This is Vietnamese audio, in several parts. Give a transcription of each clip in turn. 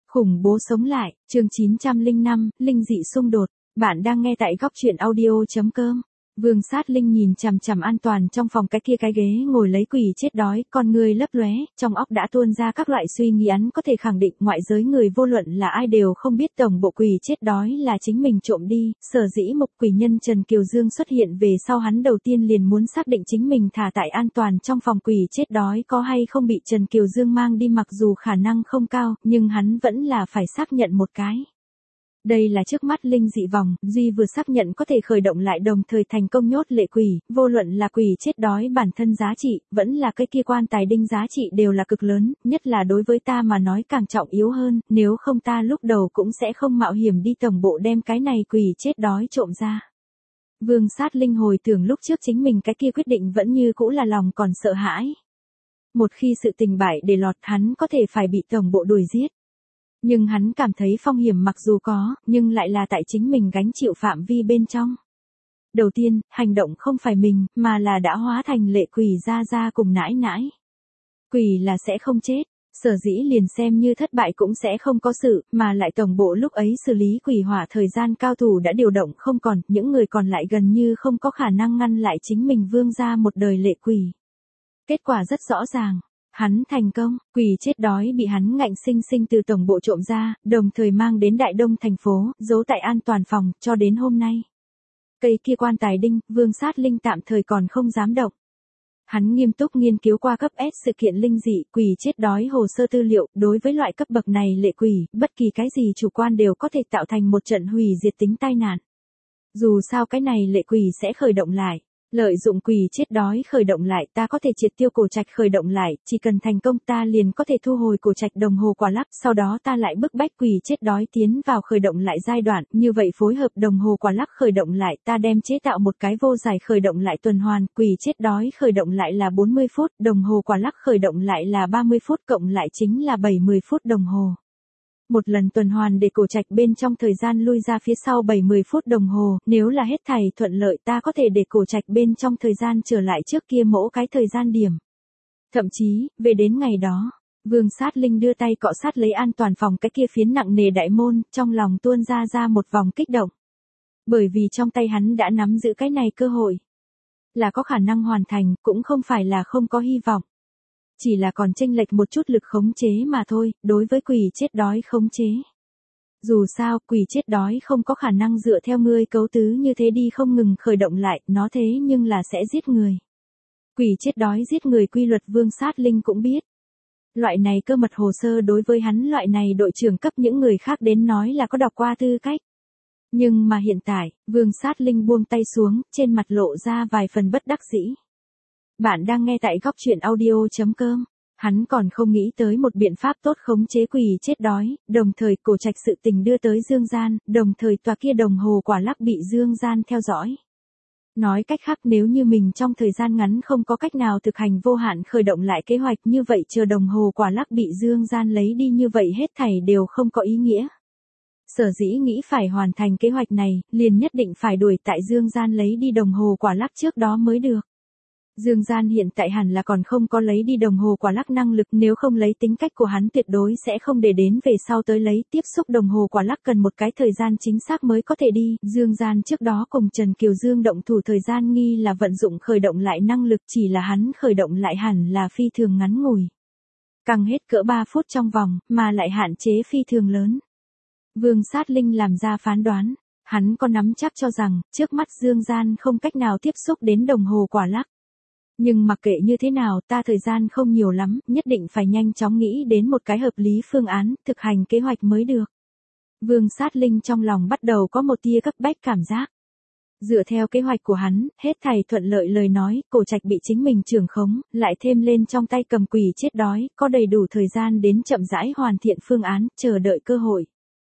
Khủng bố sống lại, chương 905, linh dị xung đột. Bạn đang nghe tại góc truyện audio.com. Vương Sát Linh nhìn chằm chằm An Toàn trong phòng cái kia cái ghế ngồi lấy quỷ chết đói, con người lấp lóe, trong óc đã tuôn ra các loại suy nghĩ hắn có thể khẳng định ngoại giới người vô luận là ai đều không biết tổng bộ quỷ chết đói là chính mình trộm đi, sở dĩ mục quỷ nhân Trần Kiều Dương xuất hiện về sau hắn đầu tiên liền muốn xác định chính mình thả tại An Toàn trong phòng quỷ chết đói có hay không bị Trần Kiều Dương mang đi, mặc dù khả năng không cao, nhưng hắn vẫn là phải xác nhận một cái. Đây là trước mắt linh dị vòng, Duy vừa xác nhận có thể khởi động lại đồng thời thành công nhốt lệ quỷ, vô luận là quỷ chết đói bản thân giá trị, vẫn là cái kia quan tài đinh giá trị đều là cực lớn, nhất là đối với ta mà nói càng trọng yếu hơn, nếu không ta lúc đầu cũng sẽ không mạo hiểm đi tổng bộ đem cái này quỷ chết đói trộm ra. Vương Sát Linh hồi tưởng lúc trước chính mình cái kia quyết định vẫn như cũ là lòng còn sợ hãi. Một khi sự tình bại để lọt hắn có thể phải bị tổng bộ đuổi giết. Nhưng hắn cảm thấy phong hiểm mặc dù có, nhưng lại là tại chính mình gánh chịu phạm vi bên trong. Đầu tiên, hành động không phải mình, mà là đã hóa thành lệ quỷ ra cùng nãi nãi. Quỷ là sẽ không chết, sở dĩ liền xem như thất bại cũng sẽ không có sự, mà lại tổng bộ lúc ấy xử lý quỷ hỏa thời gian cao thủ đã điều động không còn, những người còn lại gần như không có khả năng ngăn lại chính mình Vương gia một đời lệ quỷ. Kết quả rất rõ ràng. Hắn thành công, quỷ chết đói bị hắn ngạnh sinh sinh từ tổng bộ trộm ra, đồng thời mang đến Đại Đông thành phố, giấu tại An Toàn phòng, cho đến hôm nay. Cây kia quan tài đinh, Vương Sát Linh tạm thời còn không dám động. Hắn nghiêm túc nghiên cứu qua cấp S sự kiện linh dị, quỷ chết đói hồ sơ tư liệu, đối với loại cấp bậc này lệ quỷ, bất kỳ cái gì chủ quan đều có thể tạo thành một trận hủy diệt tính tai nạn. Dù sao cái này lệ quỷ sẽ khởi động lại. Lợi dụng quỷ chết đói khởi động lại, ta có thể triệt tiêu cổ trạch khởi động lại, chỉ cần thành công ta liền có thể thu hồi cổ trạch đồng hồ quả lắc, sau đó ta lại bức bách quỷ chết đói tiến vào khởi động lại giai đoạn, như vậy phối hợp đồng hồ quả lắc khởi động lại, ta đem chế tạo một cái vô giải khởi động lại tuần hoàn, quỷ chết đói khởi động lại là 40 phút, đồng hồ quả lắc khởi động lại là 30 phút cộng lại chính là 70 phút đồng hồ. Một lần tuần hoàn để cổ trạch bên trong thời gian lui ra phía sau 70 phút đồng hồ, nếu là hết thảy thuận lợi ta có thể để cổ trạch bên trong thời gian trở lại trước kia mỗi cái thời gian điểm. Thậm chí, về đến ngày đó, Vương Sát Linh đưa tay cọ sát lấy An Toàn phòng cái kia phiến nặng nề đại môn, trong lòng tuôn ra một vòng kích động. Bởi vì trong tay hắn đã nắm giữ cái này cơ hội. Là có khả năng hoàn thành, cũng không phải là không có hy vọng. Chỉ là còn chênh lệch một chút lực khống chế mà thôi, đối với quỷ chết đói khống chế. Dù sao, quỷ chết đói không có khả năng dựa theo ngươi cấu tứ như thế đi không ngừng khởi động lại, nó thế nhưng là sẽ giết người. Quỷ chết đói giết người quy luật Vương Sát Linh cũng biết. Loại này cơ mật hồ sơ đối với hắn loại này đội trưởng cấp những người khác đến nói là có đọc qua tư cách. Nhưng mà hiện tại, Vương Sát Linh buông tay xuống, trên mặt lộ ra vài phần bất đắc dĩ. Bạn đang nghe tại góc truyện audio.com. Hắn còn không nghĩ tới một biện pháp tốt khống chế quỷ chết đói, đồng thời cổ trạch sự tình đưa tới Dương Gian, đồng thời tòa kia đồng hồ quả lắc bị Dương Gian theo dõi. Nói cách khác nếu như mình trong thời gian ngắn không có cách nào thực hành vô hạn khởi động lại kế hoạch như vậy chờ đồng hồ quả lắc bị Dương Gian lấy đi như vậy hết thảy đều không có ý nghĩa. Sở dĩ nghĩ phải hoàn thành kế hoạch này, liền nhất định phải đuổi tại Dương Gian lấy đi đồng hồ quả lắc trước đó mới được. Dương Gian hiện tại hẳn là còn không có lấy đi đồng hồ quả lắc năng lực, nếu không lấy tính cách của hắn tuyệt đối sẽ không để đến về sau tới lấy, tiếp xúc đồng hồ quả lắc cần một cái thời gian chính xác mới có thể đi. Dương Gian trước đó cùng Trần Kiều Dương động thủ thời gian nghi là vận dụng khởi động lại năng lực, chỉ là hắn khởi động lại hẳn là phi thường ngắn ngủi. Càng hết cỡ 3 phút trong vòng, mà lại hạn chế phi thường lớn. Vương Sát Linh làm ra phán đoán, hắn có nắm chắc cho rằng, trước mắt Dương Gian không cách nào tiếp xúc đến đồng hồ quả lắc. Nhưng mặc kệ như thế nào ta thời gian không nhiều lắm, nhất định phải nhanh chóng nghĩ đến một cái hợp lý phương án, thực hành kế hoạch mới được. Vương Sát Linh trong lòng bắt đầu có một tia cấp bách cảm giác. Dựa theo kế hoạch của hắn, hết thảy thuận lợi lời nói, cổ trạch bị chính mình trưởng khống, lại thêm lên trong tay cầm quỷ chết đói, có đầy đủ thời gian đến chậm rãi hoàn thiện phương án, chờ đợi cơ hội.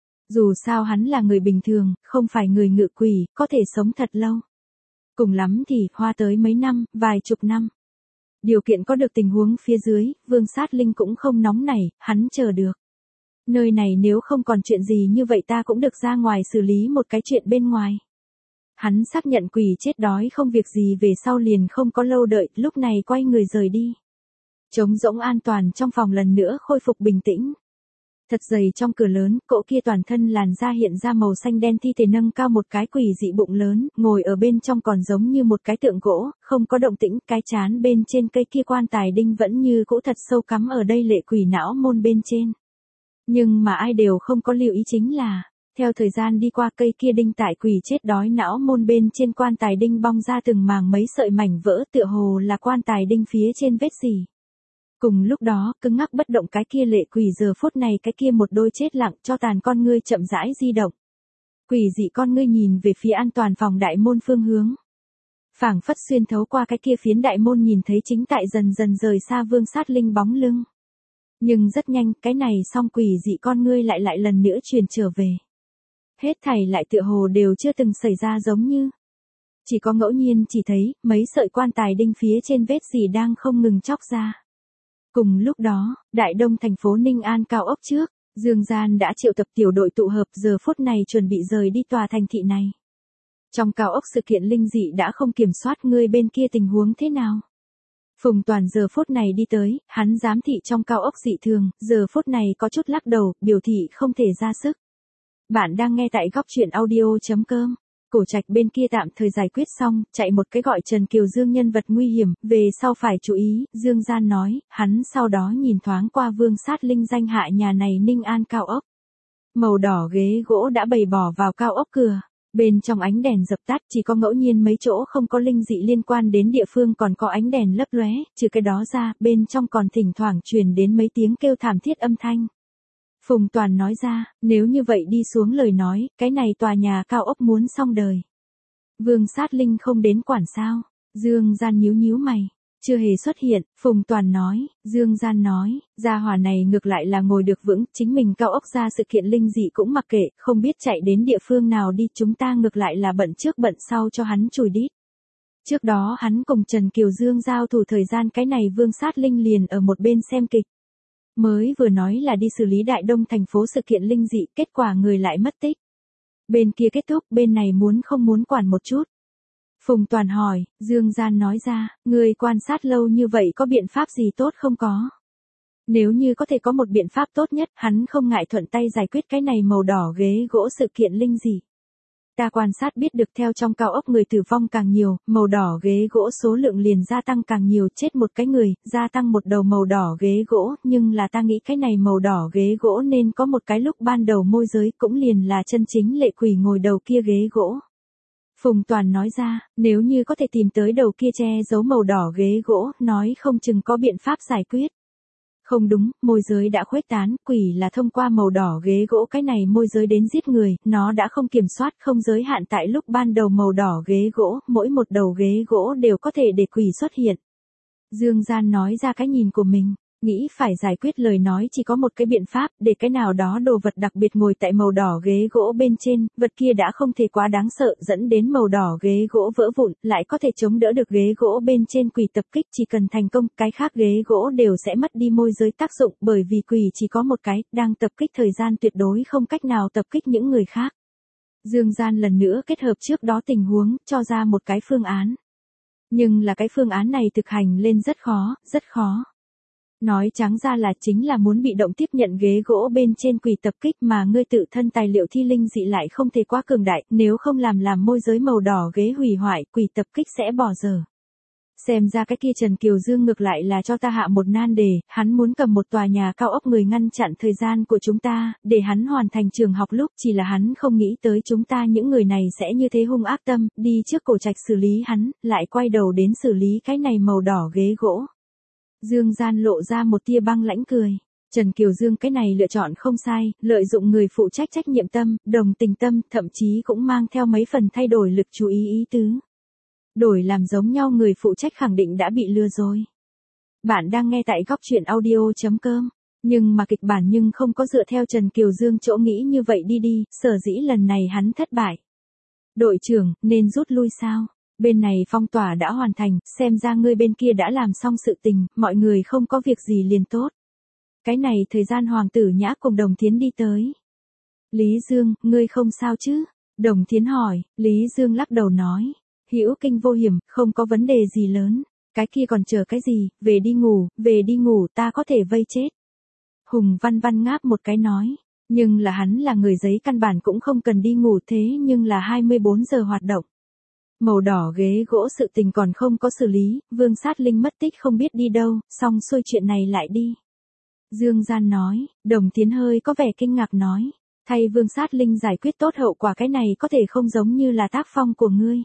Dù sao hắn là người bình thường, không phải người ngự quỷ, có thể sống thật lâu. Cùng lắm thì, hoa tới mấy năm, vài chục năm. Điều kiện có được tình huống phía dưới, Vương Sát Linh cũng không nóng nảy, hắn chờ được. Nơi này nếu không còn chuyện gì như vậy ta cũng được ra ngoài xử lý một cái chuyện bên ngoài. Hắn xác nhận quỷ chết đói không việc gì về sau liền không có lâu đợi, lúc này quay người rời đi. Trống rỗng An Toàn trong phòng lần nữa khôi phục bình tĩnh. Thật dày trong cửa lớn, cỗ kia toàn thân làn da hiện ra màu xanh đen thi thể nâng cao một cái quỷ dị bụng lớn, ngồi ở bên trong còn giống như một cái tượng gỗ, không có động tĩnh, cái chán bên trên cây kia quan tài đinh vẫn như cũ thật sâu cắm ở đây lệ quỷ não môn bên trên. Nhưng mà ai đều không có lưu ý chính là, theo thời gian đi qua cây kia đinh tại quỷ chết đói não môn bên trên quan tài đinh bong ra từng màng mấy sợi mảnh vỡ tựa hồ là quan tài đinh phía trên vết gì. Cùng lúc đó, cứng ngắc bất động cái kia lệ quỷ giờ phút này cái kia một đôi chết lặng cho tàn con ngươi chậm rãi di động. Quỷ dị con ngươi nhìn về phía an toàn phòng đại môn phương hướng. Phảng phất xuyên thấu qua cái kia phiến đại môn nhìn thấy chính tại dần dần rời xa Vương Sát Linh bóng lưng. Nhưng rất nhanh, cái này song quỷ dị con ngươi lại lần nữa truyền trở về. Hết thảy lại tựa hồ đều chưa từng xảy ra giống như. Chỉ có ngẫu nhiên chỉ thấy, mấy sợi quan tài đinh phía trên vết gì đang không ngừng chóc ra. Cùng lúc đó, Đại Đông thành phố Ninh An cao ốc trước, Dương Gian đã triệu tập tiểu đội tụ hợp giờ phút này chuẩn bị rời đi tòa thành thị này. Trong cao ốc sự kiện linh dị đã không kiểm soát người bên kia tình huống thế nào. Phùng Toàn giờ phút này đi tới, hắn giám thị trong cao ốc dị thường, giờ phút này có chút lắc đầu, biểu thị không thể ra sức. Bạn đang nghe tại góc truyện audio.com. Cổ Trạch bên kia tạm thời giải quyết xong, chạy một cái gọi Trần Kiều Dương nhân vật nguy hiểm, về sau phải chú ý, Dương Gian nói, hắn sau đó nhìn thoáng qua Vương Sát Linh danh hạ nhà này Ninh An cao ốc. Màu đỏ ghế gỗ đã bày bỏ vào cao ốc cửa, bên trong ánh đèn dập tắt chỉ có ngẫu nhiên mấy chỗ không có linh dị liên quan đến địa phương còn có ánh đèn lấp lóe, trừ cái đó ra, bên trong còn thỉnh thoảng truyền đến mấy tiếng kêu thảm thiết âm thanh. Phùng Toàn nói ra, nếu như vậy đi xuống lời nói, cái này tòa nhà cao ốc muốn xong đời. Vương Sát Linh không đến quản sao? Dương Gian nhíu mày. Chưa hề xuất hiện, Phùng Toàn nói, Dương Gian nói, gia hỏa này ngược lại là ngồi được vững, chính mình cao ốc ra sự kiện linh dị cũng mặc kệ, không biết chạy đến địa phương nào đi, chúng ta ngược lại là bận trước bận sau cho hắn chùi đít. Trước đó hắn cùng Trần Kiều Dương giao thủ thời gian cái này Vương Sát Linh liền ở một bên xem kịch. Mới vừa nói là đi xử lý Đại Đông thành phố sự kiện linh dị, kết quả người lại mất tích. Bên kia kết thúc, bên này muốn không muốn quản một chút. Phùng Toàn hỏi, Dương Gian nói ra, người quan sát lâu như vậy có biện pháp gì tốt không có? Nếu như có thể có một biện pháp tốt nhất, hắn không ngại thuận tay giải quyết cái này màu đỏ ghế gỗ sự kiện linh dị. Ta quan sát biết được theo trong cao ốc người tử vong càng nhiều, màu đỏ ghế gỗ số lượng liền gia tăng càng nhiều, chết một cái người, gia tăng một đầu màu đỏ ghế gỗ, nhưng là ta nghĩ cái này màu đỏ ghế gỗ nên có một cái lúc ban đầu môi giới cũng liền là chân chính lệ quỷ ngồi đầu kia ghế gỗ. Phùng Toàn nói ra, nếu như có thể tìm tới đầu kia che giấu màu đỏ ghế gỗ, nói không chừng có biện pháp giải quyết. Không đúng, môi giới đã khuếch tán, quỷ là thông qua màu đỏ ghế gỗ cái này môi giới đến giết người, nó đã không kiểm soát không giới hạn tại lúc ban đầu màu đỏ ghế gỗ, mỗi một đầu ghế gỗ đều có thể để quỷ xuất hiện. Dương Gian nói ra cái nhìn của mình, nghĩ phải giải quyết lời nói chỉ có một cái biện pháp, để cái nào đó đồ vật đặc biệt ngồi tại màu đỏ ghế gỗ bên trên, vật kia đã không thể quá đáng sợ dẫn đến màu đỏ ghế gỗ vỡ vụn, lại có thể chống đỡ được ghế gỗ bên trên quỷ tập kích, chỉ cần thành công, cái khác ghế gỗ đều sẽ mất đi môi giới tác dụng, bởi vì quỷ chỉ có một cái, đang tập kích thời gian tuyệt đối không cách nào tập kích những người khác. Dương Gian lần nữa kết hợp trước đó tình huống, cho ra một cái phương án. Nhưng là cái phương án này thực hành lên rất khó, rất khó. Nói trắng ra là chính là muốn bị động tiếp nhận ghế gỗ bên trên quỷ tập kích mà ngươi tự thân tài liệu thi linh dị lại không thể quá cường đại, nếu không làm môi giới màu đỏ ghế hủy hoại, quỷ tập kích sẽ bỏ dở. Xem ra cái kia Trần Kiều Dương ngược lại là cho ta hạ một nan đề, hắn muốn cầm một tòa nhà cao ốc người ngăn chặn thời gian của chúng ta, để hắn hoàn thành trường học lúc, chỉ là hắn không nghĩ tới chúng ta những người này sẽ như thế hung ác tâm, đi trước Cổ Trạch xử lý hắn, lại quay đầu đến xử lý cái này màu đỏ ghế gỗ. Dương Gian lộ ra một tia băng lãnh cười. Trần Kiều Dương cái này lựa chọn không sai, lợi dụng người phụ trách trách nhiệm tâm, đồng tình tâm, thậm chí cũng mang theo mấy phần thay đổi lực chú ý tứ. Đổi làm giống nhau người phụ trách khẳng định đã bị lừa rồi. Bạn đang nghe tại góc truyện audio.com. Nhưng mà kịch bản nhưng không có dựa theo Trần Kiều Dương chỗ nghĩ như vậy đi, sở dĩ lần này hắn thất bại. Đội trưởng, nên rút lui sao? Bên này phong tỏa đã hoàn thành, xem ra ngươi bên kia đã làm xong sự tình, mọi người không có việc gì liền tốt. Cái này thời gian Hoàng tử Nhã cùng Đồng Thiến đi tới. Lý Dương, ngươi không sao chứ? Đồng Thiến hỏi, Lý Dương lắc đầu nói. Hữu kinh vô hiểm, không có vấn đề gì lớn. Cái kia còn chờ cái gì, về đi ngủ, ta có thể vây chết. Hùng Văn Văn ngáp một cái nói. Nhưng là hắn là người giấy căn bản cũng không cần đi ngủ thế nhưng là 24 giờ hoạt động. Màu đỏ ghế gỗ sự tình còn không có xử lý, Vương Sát Linh mất tích không biết đi đâu, xong xuôi chuyện này lại đi. Dương Gian nói, Đồng Tiến hơi có vẻ kinh ngạc nói. Thay Vương Sát Linh giải quyết tốt hậu quả cái này có thể không giống như là tác phong của ngươi.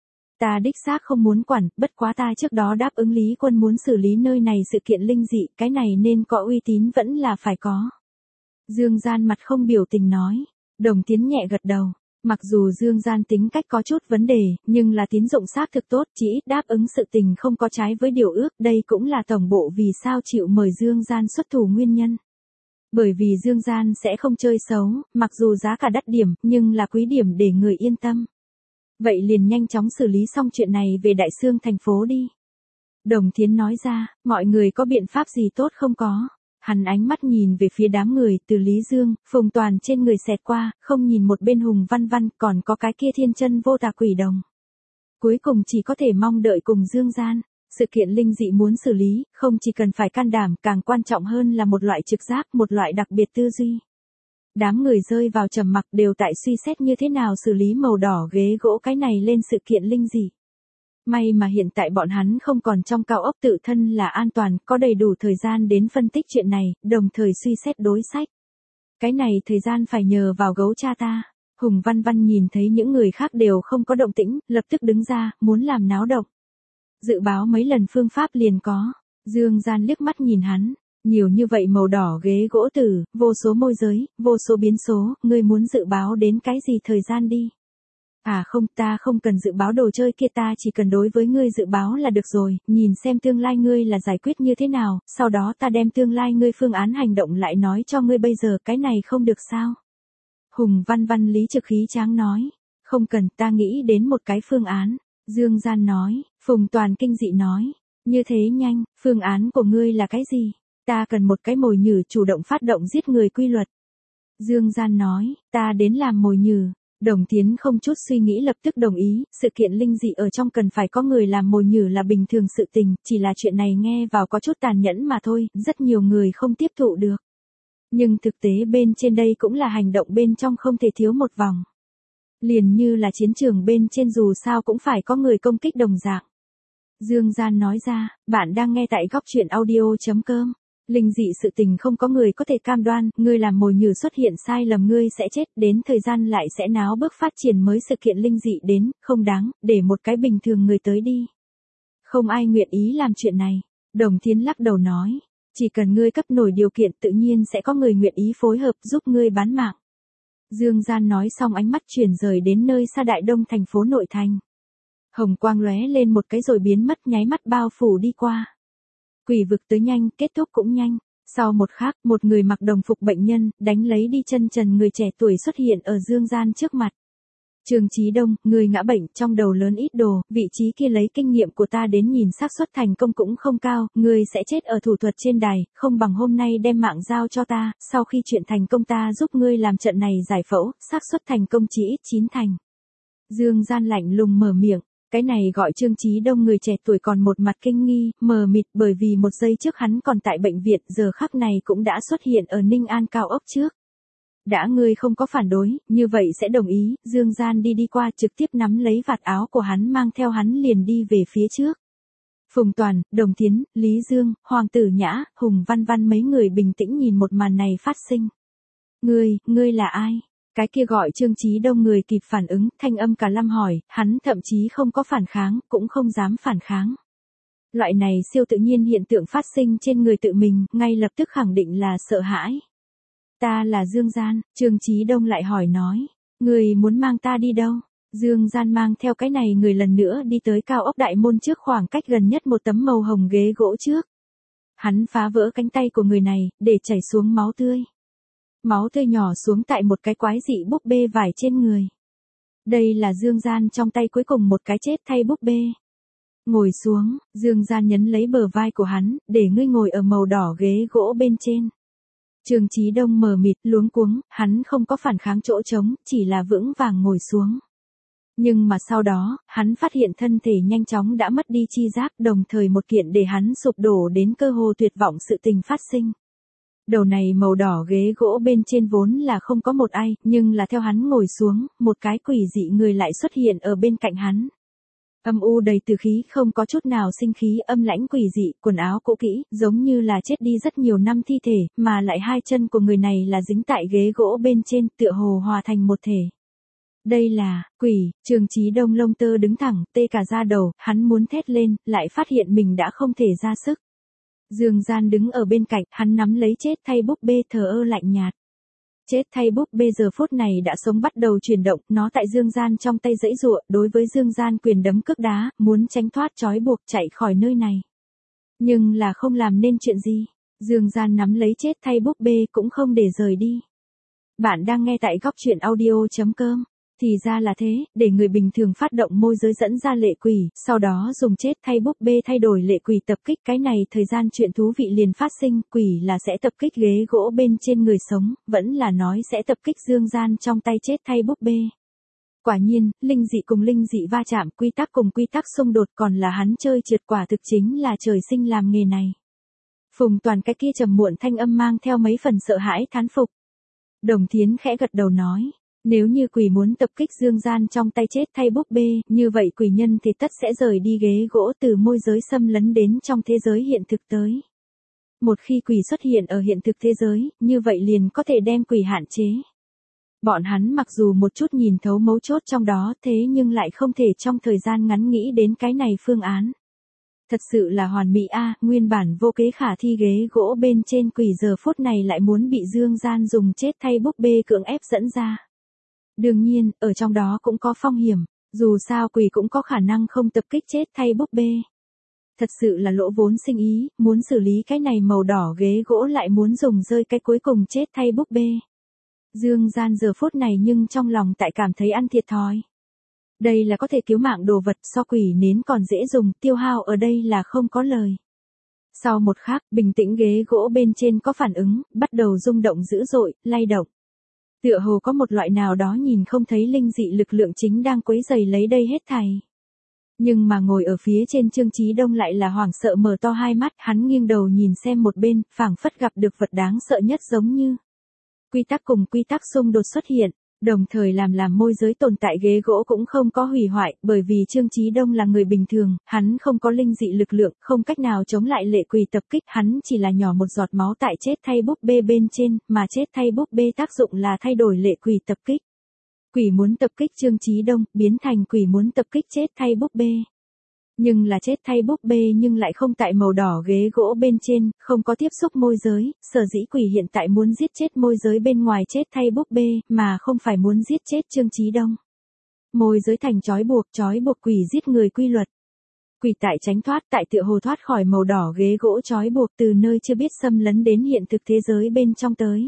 Ta đích xác không muốn quản, bất quá ta trước đó đáp ứng Lý Quân muốn xử lý nơi này sự kiện linh dị, cái này nên có uy tín vẫn là phải có. Dương Gian mặt không biểu tình nói. Đồng Tiến nhẹ gật đầu. Mặc dù Dương Gian tính cách có chút vấn đề, nhưng là tín dụng xác thực tốt, chỉ ít đáp ứng sự tình không có trái với điều ước, đây cũng là tổng bộ vì sao chịu mời Dương Gian xuất thủ nguyên nhân. Bởi vì Dương Gian sẽ không chơi xấu, mặc dù giá cả đắt điểm, nhưng là quý điểm để người yên tâm. Vậy liền nhanh chóng xử lý xong chuyện này về Đại Xương thành phố đi. Đồng Thiến nói ra, mọi người có biện pháp gì tốt không có. Hắn ánh mắt nhìn về phía đám người từ Lý Dương, Phùng Toàn trên người xẹt qua, không nhìn một bên Hùng Văn Văn còn có cái kia thiên chân vô tà quỷ đồng. Cuối cùng chỉ có thể mong đợi cùng Dương Gian. Sự kiện linh dị muốn xử lý, không chỉ cần phải can đảm, càng quan trọng hơn là một loại trực giác, một loại đặc biệt tư duy. Đám người rơi vào trầm mặc đều tại suy xét như thế nào xử lý màu đỏ ghế gỗ cái này lên sự kiện linh dị. May mà hiện tại bọn hắn không còn trong cao ốc tự thân là an toàn, có đầy đủ thời gian đến phân tích chuyện này, đồng thời suy xét đối sách. Cái này thời gian phải nhờ vào gấu cha ta. Hùng Văn Văn nhìn thấy những người khác đều không có động tĩnh, lập tức đứng ra, muốn làm náo động. Dự báo mấy lần phương pháp liền có. Dương Gian liếc mắt nhìn hắn. Nhiều như vậy màu đỏ ghế gỗ tử, vô số môi giới, vô số biến số, ngươi muốn dự báo đến cái gì thời gian đi. À không, ta không cần dự báo đồ chơi kia, ta chỉ cần đối với ngươi dự báo là được rồi, nhìn xem tương lai ngươi là giải quyết như thế nào, sau đó ta đem tương lai ngươi phương án hành động lại nói cho ngươi bây giờ, cái này không được sao. Hùng Văn Văn lý trực khí tráng nói, không cần, ta nghĩ đến một cái phương án. Dương Gian nói, Phùng Toàn kinh dị nói, như thế nhanh, phương án của ngươi là cái gì? Ta cần một cái mồi nhử chủ động phát động giết người quy luật. Dương Gian nói, ta đến làm mồi nhử. Đồng Tiến không chút suy nghĩ lập tức đồng ý, sự kiện linh dị ở trong cần phải có người làm mồi nhử là bình thường sự tình, chỉ là chuyện này nghe vào có chút tàn nhẫn mà thôi, rất nhiều người không tiếp thụ được. Nhưng thực tế bên trên đây cũng là hành động bên trong không thể thiếu một vòng. Liền như là chiến trường bên trên dù sao cũng phải có người công kích đồng dạng. Dương Gian nói ra, bạn đang nghe tại góc truyện audio.com. Linh dị sự tình không có người có thể cam đoan, ngươi làm mồi nhử xuất hiện sai lầm ngươi sẽ chết, đến thời gian lại sẽ náo bước phát triển mới sự kiện linh dị đến, không đáng, để một cái bình thường người tới đi. Không ai nguyện ý làm chuyện này. Đồng Thiên lắc đầu nói, chỉ cần ngươi cấp nổi điều kiện tự nhiên sẽ có người nguyện ý phối hợp giúp ngươi bán mạng. Dương Gian nói xong ánh mắt chuyển rời đến nơi xa Đại Đông thành phố nội thành. Hồng quang lóe lên một cái rồi biến mất nháy mắt bao phủ đi qua. Quỷ vực tới nhanh, kết thúc cũng nhanh. Sau một khắc, một người mặc đồng phục bệnh nhân, đánh lấy đi chân trần người trẻ tuổi xuất hiện ở Dương Gian trước mặt. Trương Chí Đông, người ngã bệnh, trong đầu lớn ít đồ, vị trí kia lấy kinh nghiệm của ta đến nhìn xác suất thành công cũng không cao, người sẽ chết ở thủ thuật trên đài, không bằng hôm nay đem mạng giao cho ta, sau khi chuyện thành công ta giúp ngươi làm trận này giải phẫu, xác suất thành công chỉ ít 9 thành. Dương Gian lạnh lùng mở miệng. Cái này gọi Trương Chí Đông người trẻ tuổi còn một mặt kinh nghi, mờ mịt bởi vì một giây trước hắn còn tại bệnh viện, giờ khắc này cũng đã xuất hiện ở Ninh An cao ốc trước. Đã ngươi không có phản đối, như vậy sẽ đồng ý, Dương Gian đi qua trực tiếp nắm lấy vạt áo của hắn mang theo hắn liền đi về phía trước. Phùng Toàn, Đồng Tiến, Lý Dương, Hoàng Tử Nhã, Hùng Văn Văn mấy người bình tĩnh nhìn một màn này phát sinh. Ngươi là ai? Cái kia gọi Trương Chí Đông người kịp phản ứng, thanh âm cả lâm hỏi, hắn thậm chí không có phản kháng, cũng không dám phản kháng. Loại này siêu tự nhiên hiện tượng phát sinh trên người tự mình, ngay lập tức khẳng định là sợ hãi. Ta là Dương Gian, Trương Chí Đông lại hỏi nói, người muốn mang ta đi đâu? Dương Gian mang theo cái này người lần nữa đi tới cao ốc đại môn trước khoảng cách gần nhất một tấm màu hồng ghế gỗ trước. Hắn phá vỡ cánh tay của người này, để chảy xuống máu tươi. Máu tươi nhỏ xuống tại một cái quái dị búp bê vải trên người. Đây là Dương Gian trong tay cuối cùng một cái chết thay búp bê. Ngồi xuống, Dương Gian nhấn lấy bờ vai của hắn, để ngươi ngồi ở màu đỏ ghế gỗ bên trên. Trương Chí Đông mờ mịt luống cuống, hắn không có phản kháng chỗ trống, chỉ là vững vàng ngồi xuống. Nhưng mà sau đó, hắn phát hiện thân thể nhanh chóng đã mất đi chi giác, đồng thời một kiện để hắn sụp đổ đến cơ hồ tuyệt vọng sự tình phát sinh. Đầu này màu đỏ ghế gỗ bên trên vốn là không có một ai, nhưng là theo hắn ngồi xuống, một cái quỷ dị người lại xuất hiện ở bên cạnh hắn. Âm u đầy từ khí, không có chút nào sinh khí, âm lãnh quỷ dị, quần áo cũ kỹ, giống như là chết đi rất nhiều năm thi thể, mà lại hai chân của người này là dính tại ghế gỗ bên trên, tựa hồ hòa thành một thể. Đây là, quỷ, Trương Chí Đông lông tơ đứng thẳng, tê cả da đầu, hắn muốn thét lên, lại phát hiện mình đã không thể ra sức. Dương Gian đứng ở bên cạnh, hắn nắm lấy chết thay búp bê thờ ơ lạnh nhạt. Chết thay búp bê giờ phút này đã sống bắt đầu chuyển động, nó tại Dương Gian trong tay giãy giụa, đối với Dương Gian quyền đấm cước đá, muốn tránh thoát trói buộc chạy khỏi nơi này. Nhưng là không làm nên chuyện gì. Dương Gian nắm lấy chết thay búp bê cũng không để rời đi. Bạn đang nghe tại góc truyện audio.com. Thì ra là thế, để người bình thường phát động môi giới dẫn ra lệ quỷ, sau đó dùng chết thay búp bê thay đổi lệ quỷ tập kích, cái này thời gian chuyện thú vị liền phát sinh, quỷ là sẽ tập kích ghế gỗ bên trên người sống, vẫn là nói sẽ tập kích Dương Gian trong tay chết thay búp bê. Quả nhiên, linh dị cùng linh dị va chạm, quy tắc cùng quy tắc xung đột, còn là hắn chơi trượt, quả thực chính là trời sinh làm nghề này. Phùng Toàn cái kia trầm muộn thanh âm mang theo mấy phần sợ hãi thán phục. Đồng Thiến khẽ gật đầu nói. Nếu như quỷ muốn tập kích Dương Gian trong tay chết thay búp bê, như vậy quỷ nhân thì tất sẽ rời đi ghế gỗ từ môi giới xâm lấn đến trong thế giới hiện thực tới. Một khi quỷ xuất hiện ở hiện thực thế giới, như vậy liền có thể đem quỷ hạn chế. Bọn hắn mặc dù một chút nhìn thấu mấu chốt trong đó, thế nhưng lại không thể trong thời gian ngắn nghĩ đến cái này phương án. Thật sự là hoàn mỹ a, nguyên bản vô kế khả thi ghế gỗ bên trên quỷ giờ phút này lại muốn bị Dương Gian dùng chết thay búp bê cưỡng ép dẫn ra. Đương nhiên, ở trong đó cũng có phong hiểm, dù sao quỷ cũng có khả năng không tập kích chết thay búp bê. Thật sự là lỗ vốn sinh ý, muốn xử lý cái này màu đỏ ghế gỗ lại muốn dùng rơi cái cuối cùng chết thay búp bê. Dương Gian giờ phút này nhưng trong lòng tại cảm thấy ăn thiệt thòi. Đây là có thể cứu mạng đồ vật, so quỷ nến còn dễ dùng, tiêu hao ở đây là không có lời. Sau một khắc, bình tĩnh ghế gỗ bên trên có phản ứng, bắt đầu rung động dữ dội, lay động. Tựa hồ có một loại nào đó nhìn không thấy linh dị lực lượng chính đang quấy rầy lấy đây hết thảy. Nhưng mà ngồi ở phía trên Trương Chí Đông lại là hoảng sợ mở to hai mắt, hắn nghiêng đầu nhìn xem một bên, phảng phất gặp được vật đáng sợ nhất giống như. Quy tắc cùng quy tắc xung đột xuất hiện, đồng thời làm môi giới tồn tại ghế gỗ cũng không có hủy hoại, bởi vì Trương Chí Đông là người bình thường, hắn không có linh dị lực lượng, không cách nào chống lại lệ quỷ tập kích, hắn chỉ là nhỏ một giọt máu tại chết thay búp bê bên trên, mà chết thay búp bê tác dụng là thay đổi lệ quỷ tập kích. Quỷ muốn tập kích Trương Chí Đông, biến thành quỷ muốn tập kích chết thay búp bê. Nhưng là chết thay búp bê nhưng lại không tại màu đỏ ghế gỗ bên trên, không có tiếp xúc môi giới, sở dĩ quỷ hiện tại muốn giết chết môi giới bên ngoài chết thay búp bê, mà không phải muốn giết chết Trương Chí Đông. Môi giới thành trói buộc quỷ giết người quy luật. Quỷ tại tránh thoát, tại tựa hồ thoát khỏi màu đỏ ghế gỗ trói buộc từ nơi chưa biết xâm lấn đến hiện thực thế giới bên trong tới.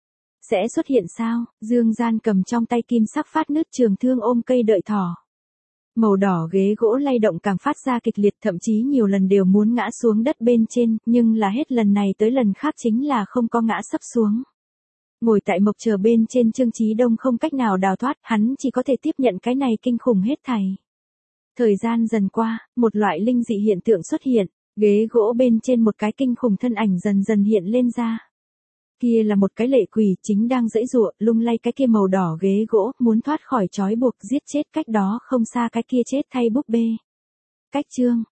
Sẽ xuất hiện sao? Dương Gian cầm trong tay kim sắc phát nứt trường thương ôm cây đợi thỏ. Màu đỏ ghế gỗ lay động càng phát ra kịch liệt, thậm chí nhiều lần đều muốn ngã xuống đất bên trên, nhưng là hết lần này tới lần khác chính là không có ngã sấp xuống. Ngồi tại mộc chờ bên trên Trương Chí Đông không cách nào đào thoát, hắn chỉ có thể tiếp nhận cái này kinh khủng hết thảy. Thời gian dần qua, một loại linh dị hiện tượng xuất hiện, ghế gỗ bên trên một cái kinh khủng thân ảnh dần dần hiện lên ra. Kia là một cái lệ quỷ chính đang giãy giụa, lung lay cái kia màu đỏ ghế gỗ, muốn thoát khỏi trói buộc giết chết cách đó không xa cái kia chết thay búp bê. Cách chương